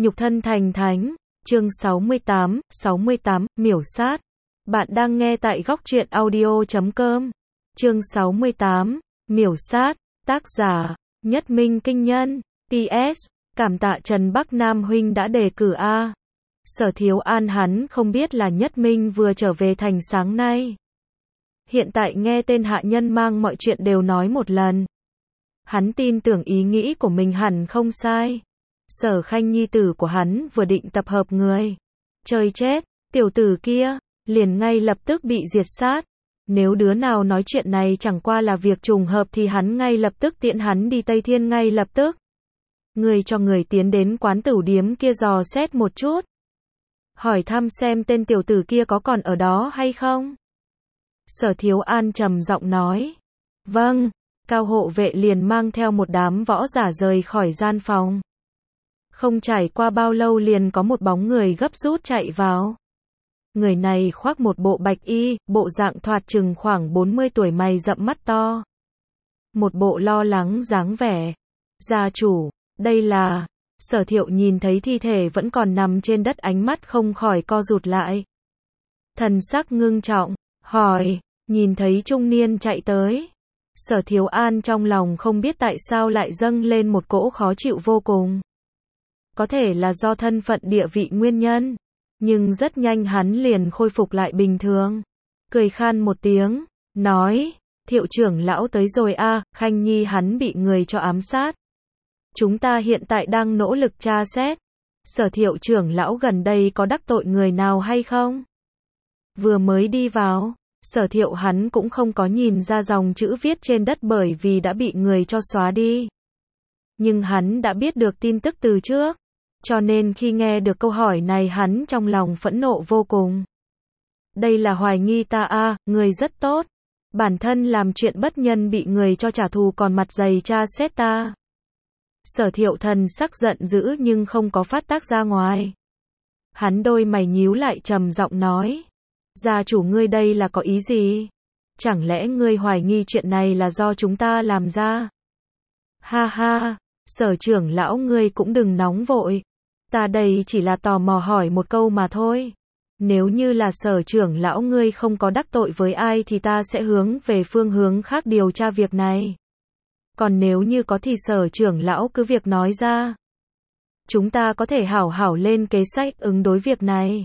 Nhục thân thành thánh, chương 68, miểu sát. Bạn đang nghe tại góc truyện audio.com. Chương 68, miểu sát, tác giả, Nhất Minh Kinh Nhân. PS, cảm tạ Trần Bắc Nam huynh đã đề cử A. Sở Thiếu An hắn không biết là Nhất Minh vừa trở về thành sáng nay. Hiện tại nghe tên hạ nhân mang mọi chuyện đều nói một lần. Hắn tin tưởng ý nghĩ của mình hẳn không sai. Sở Khanh nhi tử của hắn vừa định tập hợp người. Chơi chết, tiểu tử kia, liền ngay lập tức bị diệt sát. Nếu đứa nào nói chuyện này chẳng qua là việc trùng hợp thì hắn ngay lập tức tiễn hắn đi Tây Thiên ngay lập tức. Người cho người tiến đến quán tửu điếm kia dò xét một chút. Hỏi thăm xem tên tiểu tử kia có còn ở đó hay không. Sở Thiếu An trầm giọng nói. Vâng, Cao hộ vệ liền mang theo một đám võ giả rời khỏi gian phòng. Không trải qua bao lâu liền có một bóng người gấp rút chạy vào. Người này khoác một bộ bạch y, bộ dạng thoạt chừng khoảng 40 tuổi, mày rậm mắt to. Một bộ lo lắng dáng vẻ. Gia chủ, đây là... Sở Thiệu nhìn thấy thi thể vẫn còn nằm trên đất, ánh mắt không khỏi co rụt lại. Thần sắc ngưng trọng, hỏi, nhìn thấy trung niên chạy tới. Sở Thiếu An trong lòng không biết tại sao lại dâng lên một cỗ khó chịu vô cùng. Có thể là do thân phận địa vị nguyên nhân, nhưng rất nhanh hắn liền khôi phục lại bình thường. Cười khan một tiếng, nói, Thiệu trưởng lão tới rồi a, Khanh nhi hắn bị người cho ám sát. Chúng ta hiện tại đang nỗ lực tra xét. Sở Thiệu trưởng lão gần đây có đắc tội người nào hay không? Vừa mới đi vào, Sở Thiệu hắn cũng không có nhìn ra dòng chữ viết trên đất bởi vì đã bị người cho xóa đi. Nhưng hắn đã biết được tin tức từ trước, cho nên khi nghe được câu hỏi này hắn trong lòng phẫn nộ vô cùng. Đây là hoài nghi ta a, người rất tốt. Bản thân làm chuyện bất nhân bị người cho trả thù còn mặt dày tra xét ta. Sở Thiệu thần sắc giận dữ nhưng không có phát tác ra ngoài. Hắn đôi mày nhíu lại trầm giọng nói. Gia chủ ngươi đây là có ý gì? Chẳng lẽ ngươi hoài nghi chuyện này là do chúng ta làm ra? Ha ha, Sở trưởng lão ngươi cũng đừng nóng vội. Ta đây chỉ là tò mò hỏi một câu mà thôi. Nếu như là Sở trưởng lão ngươi không có đắc tội với ai thì ta sẽ hướng về phương hướng khác điều tra việc này. Còn nếu như có thì Sở trưởng lão cứ việc nói ra. Chúng ta có thể hảo hảo lên kế sách ứng đối việc này.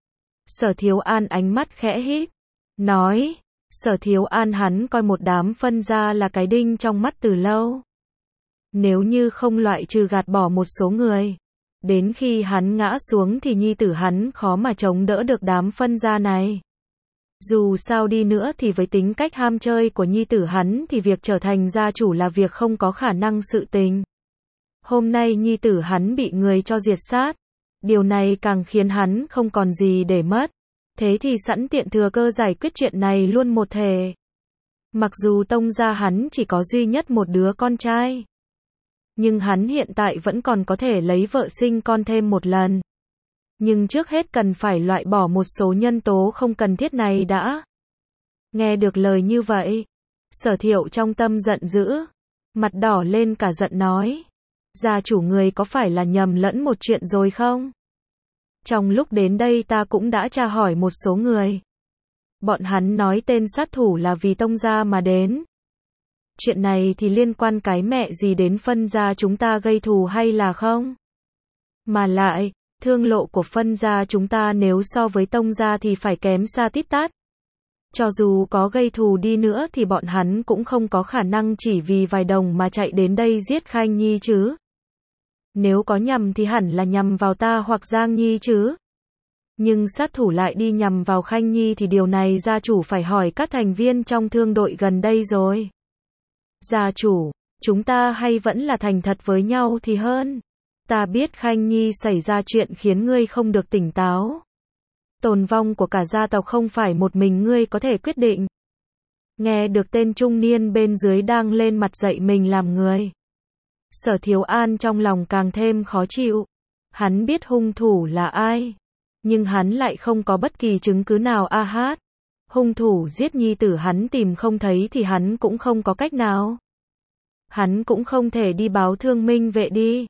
Sở Thiếu An ánh mắt khẽ híp, nói, Sở Thiếu An hắn coi một đám phân gia là cái đinh trong mắt từ lâu. Nếu như không loại trừ gạt bỏ một số người, đến khi hắn ngã xuống thì nhi tử hắn khó mà chống đỡ được đám phân gia này. Dù sao đi nữa thì với tính cách ham chơi của nhi tử hắn thì việc trở thành gia chủ là việc không có khả năng sự tình. Hôm nay nhi tử hắn bị người cho diệt sát. Điều này càng khiến hắn không còn gì để mất. Thế thì sẵn tiện thừa cơ giải quyết chuyện này luôn một thể. Mặc dù tông gia hắn chỉ có duy nhất một đứa con trai, nhưng hắn hiện tại vẫn còn có thể lấy vợ sinh con thêm một lần. Nhưng trước hết cần phải loại bỏ một số nhân tố không cần thiết này đã. Nghe được lời như vậy, Sở Thiệu trong tâm giận dữ, mặt đỏ lên cả giận nói. Gia chủ người có phải là nhầm lẫn một chuyện rồi không? Trong lúc đến đây ta cũng đã tra hỏi một số người. Bọn hắn nói tên sát thủ là vì tông gia mà đến. Chuyện này thì liên quan cái mẹ gì đến phân gia chúng ta gây thù hay là không? Mà lại, thương lộ của phân gia chúng ta nếu so với tông gia thì phải kém xa tít tát. Cho dù có gây thù đi nữa thì bọn hắn cũng không có khả năng chỉ vì vài đồng mà chạy đến đây giết Khanh nhi chứ. Nếu có nhầm thì hẳn là nhầm vào ta hoặc Giang nhi chứ. Nhưng sát thủ lại đi nhầm vào Khanh nhi thì điều này gia chủ phải hỏi các thành viên trong thương đội gần đây rồi. Gia chủ, chúng ta hay vẫn là thành thật với nhau thì hơn. Ta biết Khanh nhi xảy ra chuyện khiến ngươi không được tỉnh táo. Tồn vong của cả gia tộc không phải một mình ngươi có thể quyết định. Nghe được tên trung niên bên dưới đang lên mặt dạy mình làm người. Sở Thiếu An trong lòng càng thêm khó chịu. Hắn biết hung thủ là ai, nhưng hắn lại không có bất kỳ chứng cứ nào a hát. Hung thủ giết nhi tử hắn tìm không thấy thì hắn cũng không có cách nào. Hắn cũng không thể đi báo Thương Minh vệ đi.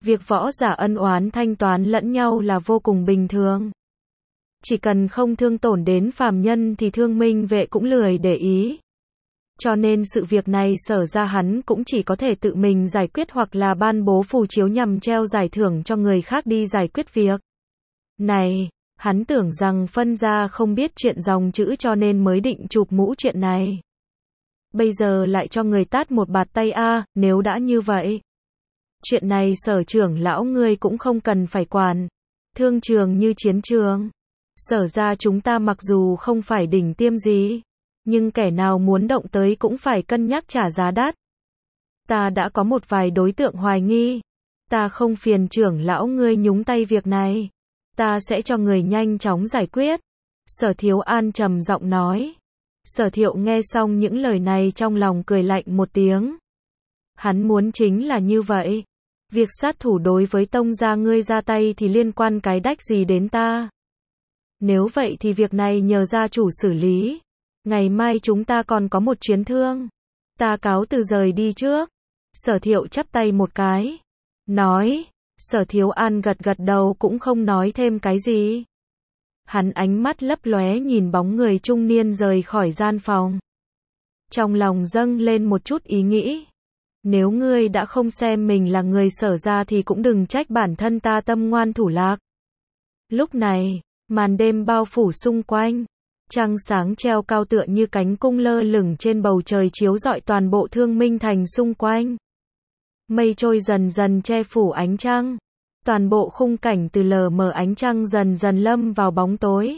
Việc võ giả ân oán thanh toán lẫn nhau là vô cùng bình thường. Chỉ cần không thương tổn đến phàm nhân thì Thương Minh Vệ cũng lười để ý. Cho nên sự việc này Sở ra hắn cũng chỉ có thể tự mình giải quyết hoặc là ban bố phù chiếu nhằm treo giải thưởng cho người khác đi giải quyết việc này. Hắn tưởng rằng Phân gia không biết chuyện dòng chữ cho nên mới định chụp mũ chuyện này. Bây giờ lại cho người tát một bạt tay a, nếu đã như vậy. Chuyện này Sở trưởng lão ngươi cũng không cần phải quản. Thương trường như chiến trường. Sở ra chúng ta mặc dù không phải đỉnh tiêm gì, nhưng kẻ nào muốn động tới cũng phải cân nhắc trả giá đắt. Ta đã có một vài đối tượng hoài nghi. Ta không phiền trưởng lão ngươi nhúng tay việc này. Ta sẽ cho người nhanh chóng giải quyết. Sở Thiếu An trầm giọng nói. Sở Thiệu nghe xong những lời này trong lòng cười lạnh một tiếng. Hắn muốn chính là như vậy. Việc sát thủ đối với Tông gia ngươi ra tay thì liên quan cái đách gì đến ta. Nếu vậy thì việc này nhờ gia chủ xử lý. Ngày mai chúng ta còn có một chuyến thương. Ta cáo từ rời đi trước. Sở Thiệu chắp tay một cái. Nói. Sở Thiếu An gật gật đầu cũng không nói thêm cái gì. Hắn ánh mắt lấp lóe nhìn bóng người trung niên rời khỏi gian phòng. Trong lòng dâng lên một chút ý nghĩ. Nếu ngươi đã không xem mình là người Sở ra thì cũng đừng trách bản thân ta tâm ngoan thủ lạc. Lúc này, màn đêm bao phủ xung quanh. Trăng sáng treo cao tựa như cánh cung lơ lửng trên bầu trời chiếu rọi toàn bộ Thương Minh thành xung quanh. Mây trôi dần dần che phủ ánh trăng. Toàn bộ khung cảnh từ lờ mờ ánh trăng dần dần lâm vào bóng tối.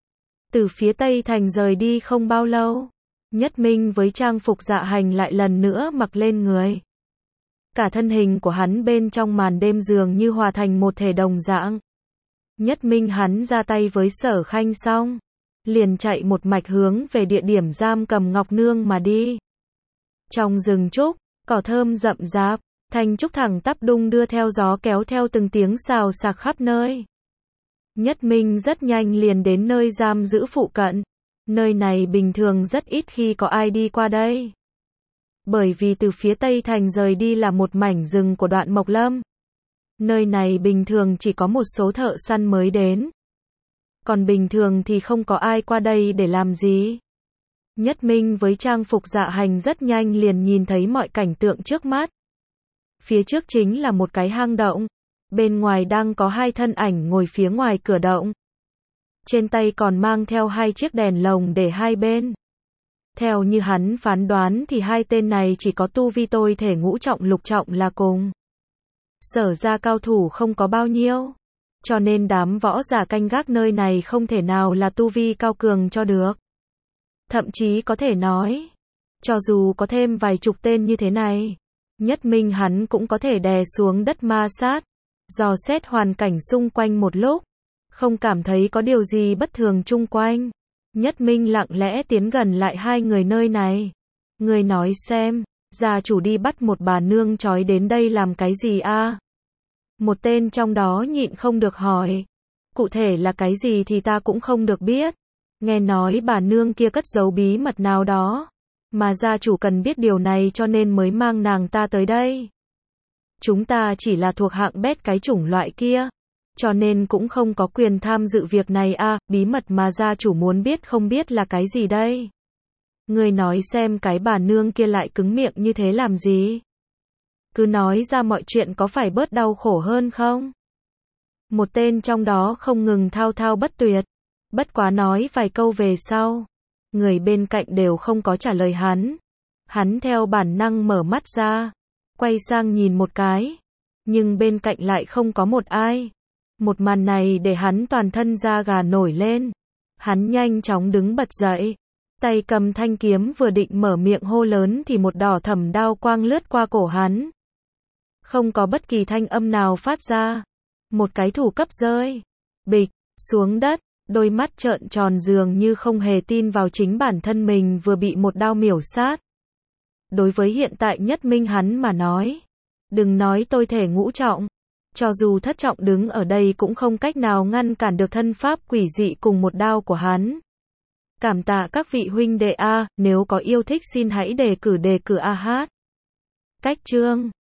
Từ phía Tây thành rời đi không bao lâu, Nhất Minh với trang phục dạ hành lại lần nữa mặc lên người. Cả thân hình của hắn bên trong màn đêm dường như hòa thành một thể đồng dạng. Nhất Minh hắn ra tay với Sở Khanh xong, liền chạy một mạch hướng về địa điểm giam cầm Ngọc Nương mà đi. Trong rừng trúc, cỏ thơm rậm rạp, thanh trúc thẳng tắp đung đưa theo gió kéo theo từng tiếng xào xạc khắp nơi. Nhất Minh rất nhanh liền đến nơi giam giữ phụ cận. Nơi này bình thường rất ít khi có ai đi qua đây. Bởi vì từ phía Tây thành rời đi là một mảnh rừng của Đoạn Mộc Lâm. Nơi này bình thường chỉ có một số thợ săn mới đến. Còn bình thường thì không có ai qua đây để làm gì. Nhất Minh với trang phục dạ hành rất nhanh liền nhìn thấy mọi cảnh tượng trước mắt. Phía trước chính là một cái hang động. Bên ngoài đang có hai thân ảnh ngồi phía ngoài cửa động. Trên tay còn mang theo hai chiếc đèn lồng để hai bên. Theo như hắn phán đoán thì hai tên này chỉ có tu vi tôi thể ngũ trọng lục trọng là cùng. Sở ra cao thủ không có bao nhiêu. Cho nên đám võ giả canh gác nơi này không thể nào là tu vi cao cường cho được. Thậm chí có thể nói, cho dù có thêm vài chục tên như thế này, Nhất Minh hắn cũng có thể đè xuống đất ma sát, dò xét hoàn cảnh xung quanh một lúc, không cảm thấy có điều gì bất thường chung quanh. Nhất Minh lặng lẽ tiến gần lại hai người nơi này. Người nói xem, gia chủ đi bắt một bà nương trói đến đây làm cái gì a? Một tên trong đó nhịn không được hỏi. Cụ thể là cái gì thì ta cũng không được biết. Nghe nói bà nương kia cất giấu bí mật nào đó, mà gia chủ cần biết điều này cho nên mới mang nàng ta tới đây. Chúng ta chỉ là thuộc hạng bét cái chủng loại kia, cho nên cũng không có quyền tham dự việc này a. Bí mật mà gia chủ muốn biết không biết là cái gì đây? Người nói xem cái bà nương kia lại cứng miệng như thế làm gì? Cứ nói ra mọi chuyện có phải bớt đau khổ hơn không? Một tên trong đó không ngừng thao thao bất tuyệt. Bất quá nói vài câu về sau, người bên cạnh đều không có trả lời hắn. Hắn theo bản năng mở mắt ra, quay sang nhìn một cái, nhưng bên cạnh lại không có một ai. Một màn này để hắn toàn thân da gà nổi lên. Hắn nhanh chóng đứng bật dậy, tay cầm thanh kiếm vừa định mở miệng hô lớn thì một đỏ thẫm đao quang lướt qua cổ hắn. Không có bất kỳ thanh âm nào phát ra. Một cái thủ cấp rơi, bịch, xuống đất, đôi mắt trợn tròn dường như không hề tin vào chính bản thân mình vừa bị một đao miểu sát. Đối với hiện tại Nhất Minh hắn mà nói, đừng nói tôi thể ngũ trọng, cho dù thất trọng đứng ở đây cũng không cách nào ngăn cản được thân pháp quỷ dị cùng một đao của hắn. Cảm tạ các vị huynh đệ a, nếu có yêu thích xin hãy đề cử a hát. Cách chương